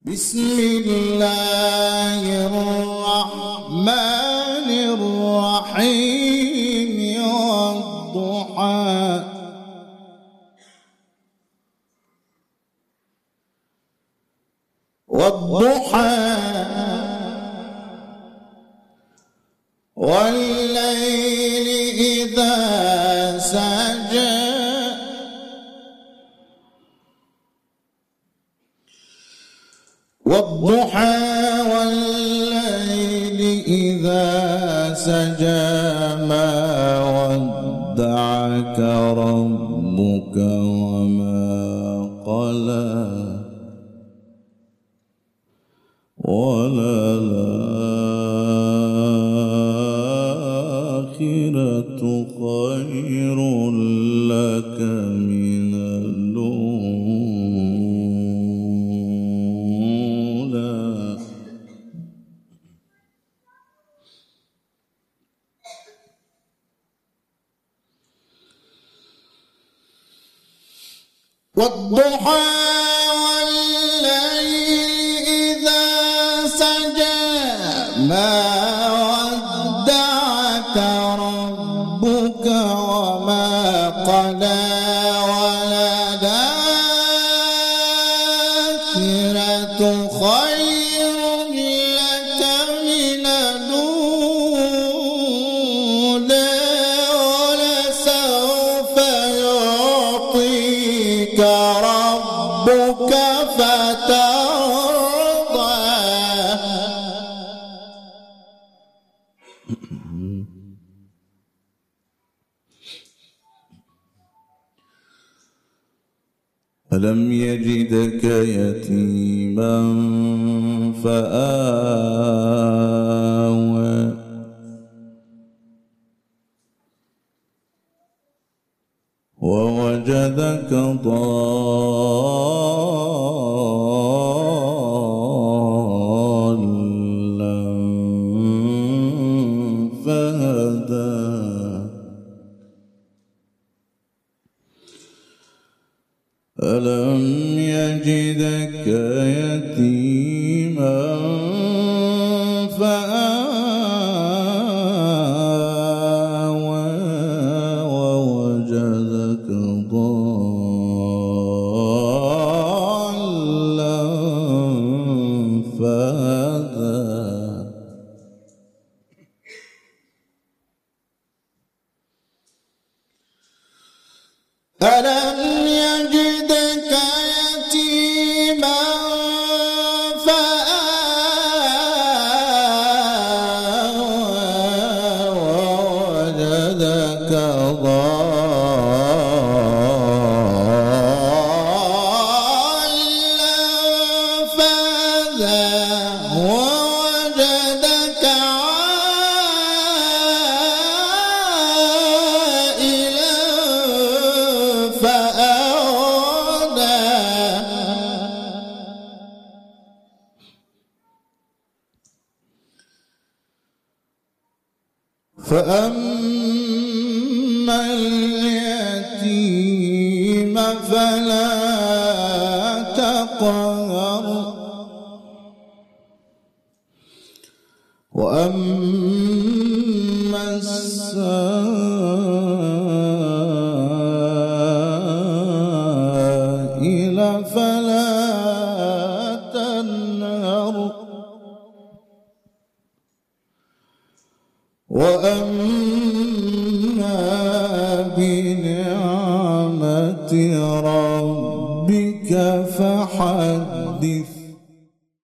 بسم الله الرحمن الرحيم والضحى والليل إذا سجى والضحى والليل إذا سجى ما ودعك ربك وما قلى وللآخرة خير لك من الأولى والضحى ما ودعك ربك وما قلى وللآخرة خير لك من الأولى ولسوف يعطيك ربك فترضى ألم يجدك يتيما فآوى ووجدك ضالا فهدى ألم يجدك يتيما فآوى ووجدك ضالا فهدى ألم يجدك يتيما فآوى ووجدك ضالا فهدى ووجدك فأما اليتيم فلا تقهر وأما السائل فلا تنهر وأما بنعمة ربك فحدث